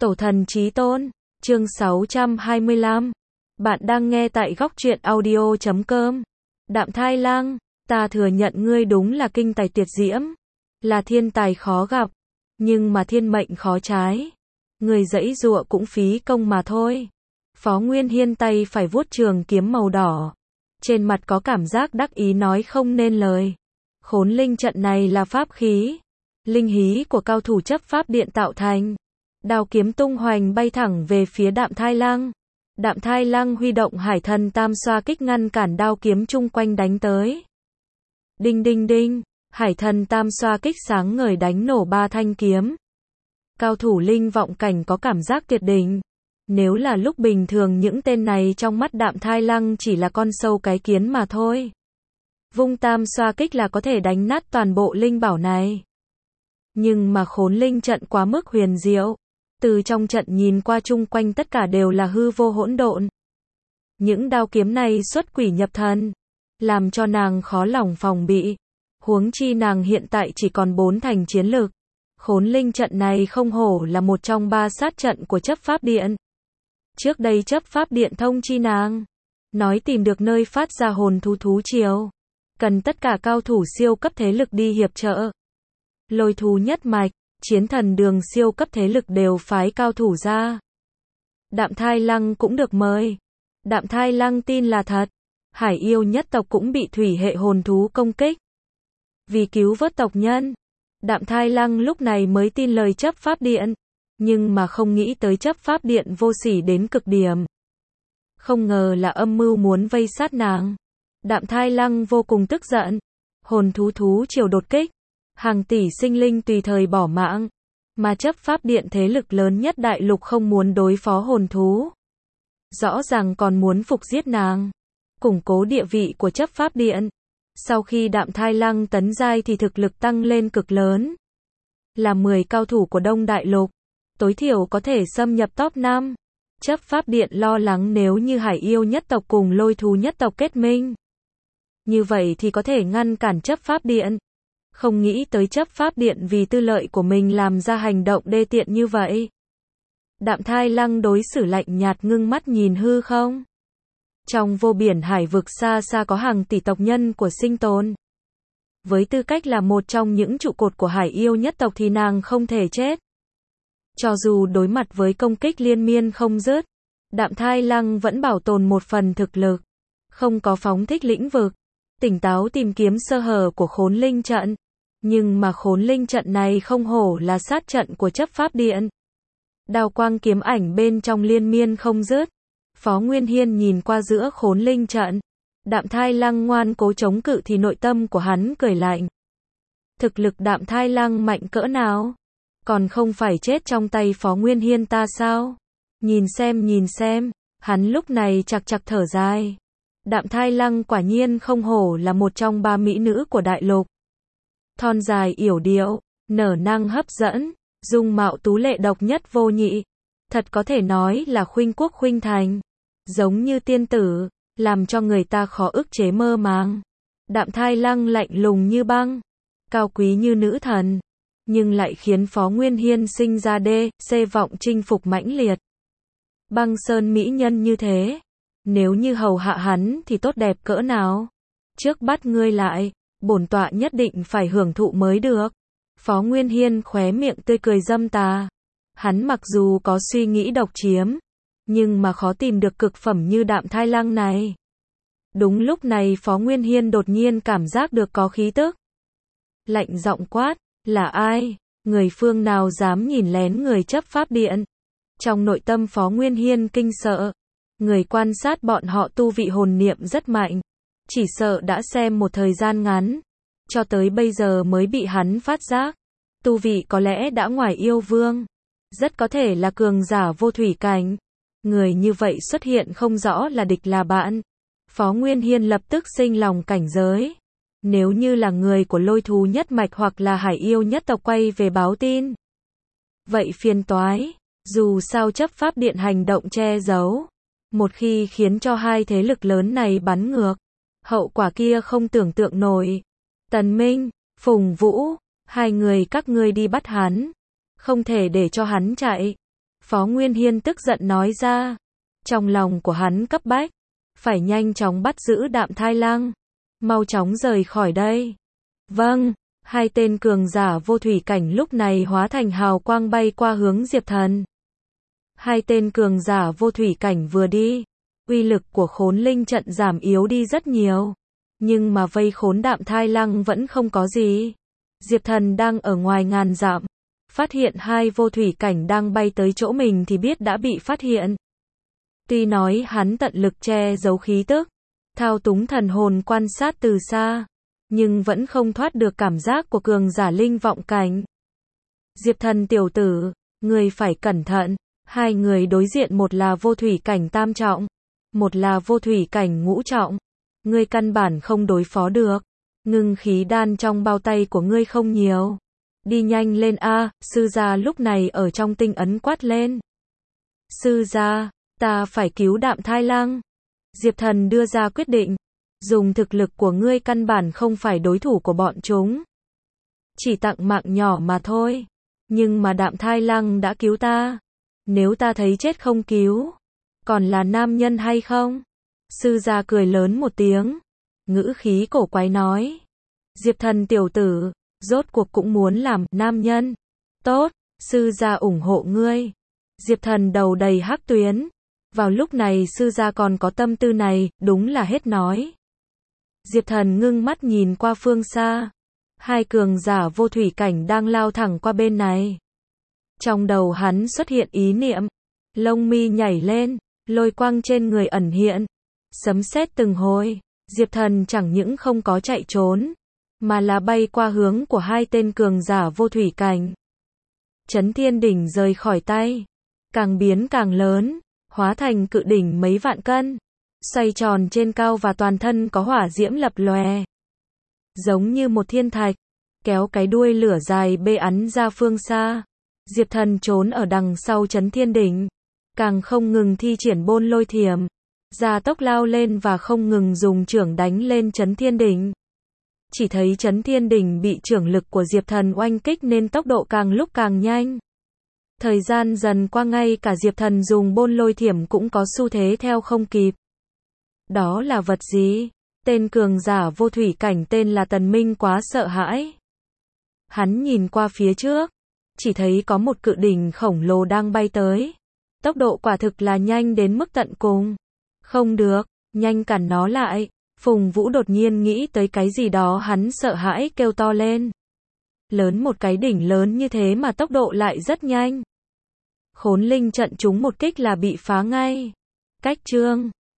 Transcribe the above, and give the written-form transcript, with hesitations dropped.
Tổ thần chí tôn, chương 625. Bạn đang nghe tại góc truyện audio.com. Đạm Thai Lang, ta thừa nhận ngươi đúng là kinh tài tuyệt diễm, là thiên tài khó gặp, nhưng mà thiên mệnh khó trái. Người giãy giụa cũng phí công mà thôi. Phó Nguyên Hiên tay phải vuốt trường kiếm màu đỏ. Trên mặt có cảm giác đắc ý nói không nên lời. Khốn linh trận này là pháp khí. Linh hí của cao thủ chấp pháp điện tạo thành. Đao kiếm tung hoành bay thẳng về phía Đạm Thai Lang. Đạm Thai Lang huy động hải thần tam xoa kích ngăn cản đao kiếm chung quanh đánh tới. Đinh đinh đinh, hải thần tam xoa kích sáng ngời đánh nổ ba thanh kiếm. Cao thủ linh vọng cảnh có cảm giác tuyệt đỉnh. Nếu là lúc bình thường những tên này trong mắt Đạm Thai Lang chỉ là con sâu cái kiến mà thôi. Vung tam xoa kích là có thể đánh nát toàn bộ linh bảo này. Nhưng mà khốn linh trận quá mức huyền diệu. Từ trong trận nhìn qua chung quanh tất cả đều là hư vô hỗn độn. Những đao kiếm này xuất quỷ nhập thần, làm cho nàng khó lòng phòng bị. Huống chi nàng hiện tại chỉ còn 4 thành chiến lực. Khốn linh trận này không hổ là một trong 3 sát trận của chấp pháp điện. Trước đây chấp pháp điện thông chi nàng, nói tìm được nơi phát ra hồn thú triều, cần tất cả cao thủ siêu cấp thế lực đi hiệp trợ. Lôi thú nhất mạch, chiến thần đường siêu cấp thế lực đều phái cao thủ ra. Đạm Thai Lang cũng được mời. Đạm Thai Lang tin là thật. Hải yêu nhất tộc cũng bị thủy hệ hồn thú công kích. Vì cứu vớt tộc nhân, Đạm Thai Lang lúc này mới tin lời chấp pháp điện. Nhưng mà không nghĩ tới chấp pháp điện vô sỉ đến cực điểm. Không ngờ là âm mưu muốn vây sát nàng. Đạm Thai Lang vô cùng tức giận. Hồn thú triều đột kích. Hàng tỷ sinh linh tùy thời bỏ mạng. Mà chấp pháp điện thế lực lớn nhất đại lục không muốn đối phó hồn thú. Rõ ràng còn muốn phục giết nàng. Củng cố địa vị của chấp pháp điện. Sau khi Đạm Thai Lang tấn giai thì thực lực tăng lên cực lớn. Là 10 cao thủ của Đông Đại Lục. Tối thiểu có thể xâm nhập top 5. Chấp pháp điện lo lắng nếu như hải yêu nhất tộc cùng lôi thú nhất tộc kết minh. Như vậy thì có thể ngăn cản chấp pháp điện. Không nghĩ tới chấp pháp điện vì tư lợi của mình làm ra hành động đê tiện như vậy. Đạm Thai Lang đối xử lạnh nhạt ngưng mắt nhìn hư không. Trong vô biển hải vực xa xa có hàng tỷ tộc nhân của sinh tồn. Với tư cách là một trong những trụ cột của hải yêu nhất tộc thì nàng không thể chết. Cho dù đối mặt với công kích liên miên không dứt, Đạm Thai Lang vẫn bảo tồn một phần thực lực. Không có phóng thích lĩnh vực. Tỉnh táo tìm kiếm sơ hở của khốn linh trận. Nhưng mà khốn linh trận này không hổ là sát trận của chấp pháp điện. Đao quang kiếm ảnh bên trong liên miên không dứt. Phó Nguyên Hiên nhìn qua giữa khốn linh trận. Đạm Thai Lang ngoan cố chống cự thì nội tâm của hắn cười lạnh. Thực lực Đạm Thai Lang mạnh cỡ nào? Còn không phải chết trong tay Phó Nguyên Hiên ta sao? Nhìn xem, hắn lúc này chạc thở dài. Đạm Thai Lang quả nhiên không hổ là một trong 3 mỹ nữ của đại lục. Thon dài yểu điệu, nở nang hấp dẫn, dung mạo tú lệ độc nhất vô nhị. Thật có thể nói là khuynh quốc khuynh thành. Giống như tiên tử, làm cho người ta khó ức chế mơ màng. Đạm Thai Lang lạnh lùng như băng, cao quý như nữ thần. Nhưng lại khiến Phó Nguyên Hiên sinh ra vọng chinh phục mãnh liệt. Băng sơn mỹ nhân như thế. Nếu như hầu hạ hắn thì tốt đẹp cỡ nào. Trước bắt ngươi lại, bổn tọa nhất định phải hưởng thụ mới được. Phó Nguyên Hiên khóe miệng tươi cười dâm tà. Hắn mặc dù có suy nghĩ độc chiếm, nhưng mà khó tìm được cực phẩm như Đạm Thai Lang này. Đúng lúc này Phó Nguyên Hiên đột nhiên cảm giác được có khí tức. Lạnh giọng quát, là ai? Người phương nào dám nhìn lén người chấp pháp điện? Trong nội tâm Phó Nguyên Hiên kinh sợ. Người quan sát bọn họ tu vị hồn niệm rất mạnh. Chỉ sợ đã xem một thời gian ngắn. Cho tới bây giờ mới bị hắn phát giác. Tu vị có lẽ đã ngoài yêu vương. Rất có thể là cường giả vô thủy cảnh. Người như vậy xuất hiện không rõ là địch là bạn. Phó Nguyên Hiên lập tức sinh lòng cảnh giới. Nếu như là người của lôi thú nhất mạch hoặc là hải yêu nhất tộc quay về báo tin. Vậy phiền toái. Dù sao chấp pháp điện hành động che giấu. Một khi khiến cho hai thế lực lớn này bắn ngược. Hậu quả kia không tưởng tượng nổi. Tần Minh, Phùng Vũ, hai người các ngươi đi bắt hắn. Không thể để cho hắn chạy. Phó Nguyên Hiên tức giận nói ra. Trong lòng của hắn cấp bách. Phải nhanh chóng bắt giữ Đạm Thai Lăng. Mau chóng rời khỏi đây. Vâng. Hai tên cường giả vô thủy cảnh lúc này hóa thành hào quang bay qua hướng Diệp Thần. Hai tên cường giả vô thủy cảnh vừa đi. Uy lực của khốn linh trận giảm yếu đi rất nhiều. Nhưng mà vây khốn Đạm Thai Lăng vẫn không có gì. Diệp Thần đang ở ngoài ngàn dặm. Phát hiện hai vô thủy cảnh đang bay tới chỗ mình thì biết đã bị phát hiện. Tuy nói hắn tận lực che giấu khí tức, thao túng thần hồn quan sát từ xa, nhưng vẫn không thoát được cảm giác của cường giả linh vọng cảnh. Diệp Thần tiểu tử, người phải cẩn thận. Hai người đối diện, một là vô thủy cảnh tam trọng, một là vô thủy cảnh ngũ trọng. Ngươi căn bản không đối phó được. Ngưng khí đan trong bao tay của ngươi không nhiều. Đi nhanh lên a. Sư gia lúc này ở trong tinh ấn quát lên. Sư gia, ta phải cứu Đạm Thai Lăng. Diệp Thần đưa ra quyết định. Dùng thực lực của ngươi căn bản không phải đối thủ của bọn chúng. Chỉ tặng mạng nhỏ mà thôi. Nhưng mà Đạm Thai Lăng đã cứu ta. Nếu ta thấy chết không cứu, còn là nam nhân hay không? Sư gia cười lớn một tiếng. Ngữ khí cổ quái nói. Diệp Thần tiểu tử, rốt cuộc cũng muốn làm nam nhân. Tốt, sư gia ủng hộ ngươi. Diệp Thần đầu đầy hắc tuyến. Vào lúc này sư gia còn có tâm tư này, đúng là hết nói. Diệp Thần ngưng mắt nhìn qua phương xa. Hai cường giả vô thủy cảnh đang lao thẳng qua bên này. Trong đầu hắn xuất hiện ý niệm. Lông mi nhảy lên, lôi quang trên người ẩn hiện. Sấm sét từng hồi. Diệp Thần chẳng những không có chạy trốn, mà là bay qua hướng của hai tên cường giả vô thủy cảnh. Chấn Thiên Đỉnh rời khỏi tay, càng biến càng lớn, hóa thành cự đỉnh mấy vạn cân, xoay tròn trên cao và toàn thân có hỏa diễm lập lòe. Giống như một thiên thạch, kéo cái đuôi lửa dài bê ắn ra phương xa. Diệp Thần trốn ở đằng sau Chấn Thiên Đỉnh, càng không ngừng thi triển Bôn Lôi Thiểm, gia tốc lao lên và không ngừng dùng chưởng đánh lên Chấn Thiên Đỉnh. Chỉ thấy Chấn Thiên Đỉnh bị chưởng lực của Diệp Thần oanh kích nên tốc độ càng lúc càng nhanh. Thời gian dần qua, ngay cả Diệp Thần dùng Bôn Lôi Thiểm cũng có xu thế theo không kịp. Đó là vật gì? Tên cường giả vô thủy cảnh tên là Tần Minh quá sợ hãi. Hắn nhìn qua phía trước, chỉ thấy có một cự đỉnh khổng lồ đang bay tới. Tốc độ quả thực là nhanh đến mức tận cùng. Không được, nhanh cản nó lại. Phùng Vũ đột nhiên nghĩ tới cái gì đó, hắn sợ hãi kêu to lên. Lớn một cái đỉnh lớn như thế mà tốc độ lại rất nhanh. Khốn linh trận chúng một kích là bị phá ngay. Cách chương